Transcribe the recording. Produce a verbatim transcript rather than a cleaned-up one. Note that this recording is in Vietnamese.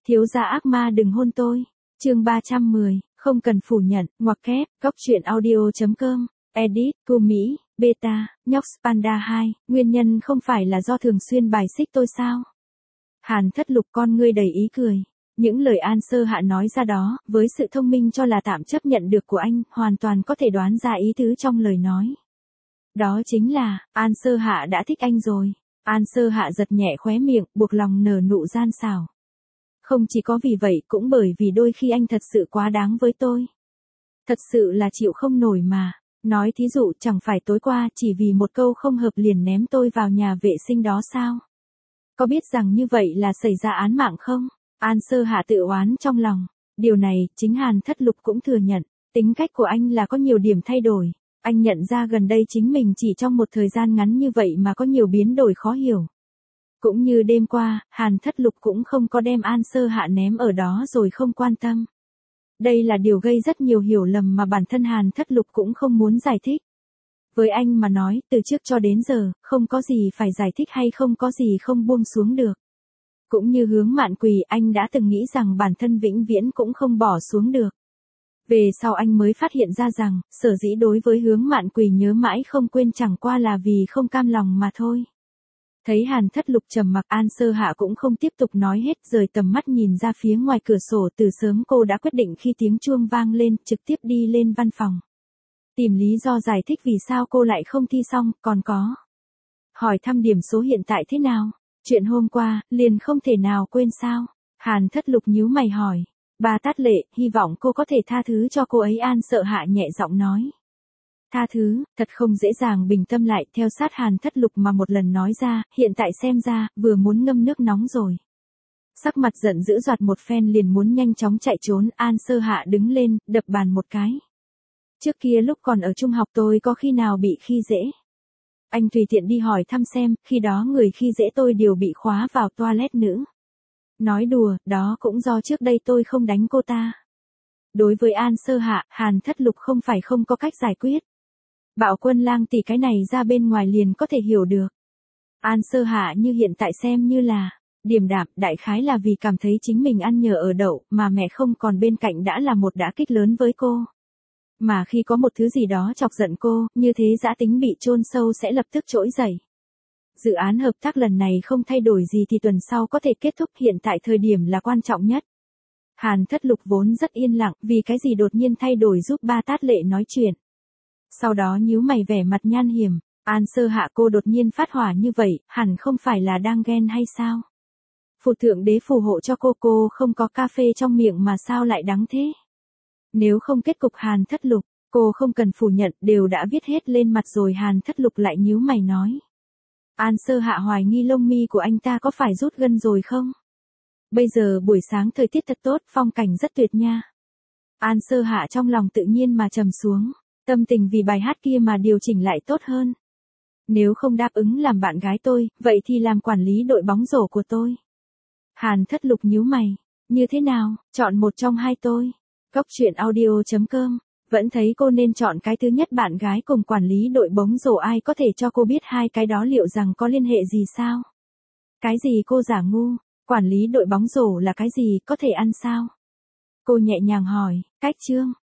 Thiếu gia ác ma đừng hôn tôi. Chương ba trăm mười, không cần phủ nhận, ngoặc kép, góc truyện audio chấm com, edit, cô Mỹ, beta, nhóc Panda hai, nguyên nhân không phải là do thường xuyên bài xích tôi sao? Hàn Thất Lục con ngươi đầy ý cười. Những lời An Sơ Hạ nói ra đó, với sự thông minh cho là tạm chấp nhận được của anh, hoàn toàn có thể đoán ra ý tứ trong lời nói. Đó chính là, An Sơ Hạ đã thích anh rồi. An Sơ Hạ giật nhẹ khóe miệng, buộc lòng nở nụ gian xảo. Không chỉ có vì vậy cũng bởi vì đôi khi anh thật sự quá đáng với tôi. Thật sự là chịu không nổi mà. Nói thí dụ chẳng phải tối qua chỉ vì một câu không hợp liền ném tôi vào nhà vệ sinh đó sao? Có biết rằng như vậy là xảy ra án mạng không? An Sơ Hạ tự oán trong lòng. Điều này, chính Hàn Thất Lục cũng thừa nhận. Tính cách của anh là có nhiều điểm thay đổi. Anh nhận ra gần đây chính mình chỉ trong một thời gian ngắn như vậy mà có nhiều biến đổi khó hiểu. Cũng như đêm qua, Hàn Thất Lục cũng không có đem An Sơ Hạ ném ở đó rồi không quan tâm. Đây là điều gây rất nhiều hiểu lầm mà bản thân Hàn Thất Lục cũng không muốn giải thích. Với anh mà nói, từ trước cho đến giờ, không có gì phải giải thích hay không có gì không buông xuống được. Cũng như Hướng Mạn Quỳ, anh đã từng nghĩ rằng bản thân vĩnh viễn cũng không bỏ xuống được. Về sau anh mới phát hiện ra rằng, sở dĩ đối với Hướng Mạn Quỳ nhớ mãi không quên chẳng qua là vì không cam lòng mà thôi. Thấy Hàn Thất Lục trầm mặc, An Sơ Hạ cũng không tiếp tục nói hết, rời tầm mắt nhìn ra phía ngoài cửa sổ. Từ sớm cô đã quyết định khi tiếng chuông vang lên, trực tiếp đi lên văn phòng. Tìm lý do giải thích vì sao cô lại không thi xong, còn có. Hỏi thăm điểm số hiện tại thế nào? Chuyện hôm qua, liền không thể nào quên sao? Hàn Thất Lục nhíu mày hỏi. Bà Tát Lệ, hy vọng cô có thể tha thứ cho cô ấy. An Sợ Hạ nhẹ giọng nói. Tha thứ, thật không dễ dàng bình tâm lại, theo sát Hàn Thất Lục mà một lần nói ra, hiện tại xem ra, vừa muốn ngâm nước nóng rồi. Sắc mặt giận dữ giọt một phen liền muốn nhanh chóng chạy trốn. An Sơ Hạ đứng lên, đập bàn một cái. Trước kia lúc còn ở trung học tôi có khi nào bị khi dễ. Anh tùy tiện đi hỏi thăm xem, khi đó người khi dễ tôi đều bị khóa vào toilet nữ. Nói đùa, đó cũng do trước đây tôi không đánh cô ta. Đối với An Sơ Hạ, Hàn Thất Lục không phải không có cách giải quyết. Bạo Quân Lang tỷ cái này ra bên ngoài liền có thể hiểu được. An Sơ Hạ như hiện tại xem như là điềm đạm, đại khái là vì cảm thấy chính mình ăn nhờ ở đậu, mà mẹ không còn bên cạnh đã là một đả kích lớn với cô. Mà khi có một thứ gì đó chọc giận cô, như thế dã tính bị chôn sâu sẽ lập tức trỗi dậy. Dự án hợp tác lần này không thay đổi gì thì tuần sau có thể kết thúc, hiện tại thời điểm là quan trọng nhất. Hàn Thất Lục vốn rất yên lặng, vì cái gì đột nhiên thay đổi giúp Ba Tát Lệ nói chuyện. Sau đó nhíu mày vẻ mặt nhan hiểm. An Sơ Hạ, cô đột nhiên phát hỏa như vậy, hẳn không phải là đang ghen hay sao? Phù Thượng Đế phù hộ cho cô, cô không có cà phê trong miệng mà sao lại đắng thế? Nếu không kết cục Hàn Thất Lục, cô không cần phủ nhận, đều đã viết hết lên mặt rồi. Hàn Thất Lục lại nhíu mày nói. An Sơ Hạ hoài nghi lông mi của anh ta có phải rút gân rồi không? Bây giờ buổi sáng thời tiết thật tốt, phong cảnh rất tuyệt nha. An Sơ Hạ trong lòng tự nhiên mà trầm xuống, tâm tình vì bài hát kia mà điều chỉnh lại tốt hơn. Nếu không đáp ứng làm bạn gái tôi, vậy thì làm quản lý đội bóng rổ của tôi. Hàn Thất Lục nhíu mày, như thế nào, chọn một trong hai tôi. Góc truyện audio chấm com, vẫn thấy cô nên chọn cái thứ nhất, bạn gái cùng quản lý đội bóng rổ. Ai có thể cho cô biết hai cái đó liệu rằng có liên hệ gì sao? Cái gì cô giả ngu, quản lý đội bóng rổ là cái gì, có thể ăn sao? Cô nhẹ nhàng hỏi, cách chương.